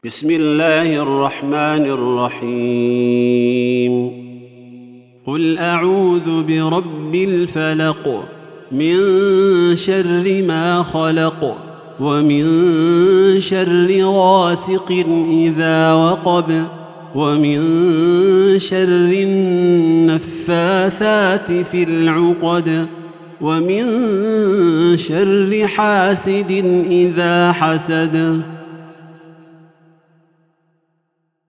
بسم الله الرحمن الرحيم قل أعوذ برب الفلق من شر ما خلق ومن شر غاسق إذا وقب ومن شر النفاثات في العقد ومن شر حاسد إذا حسد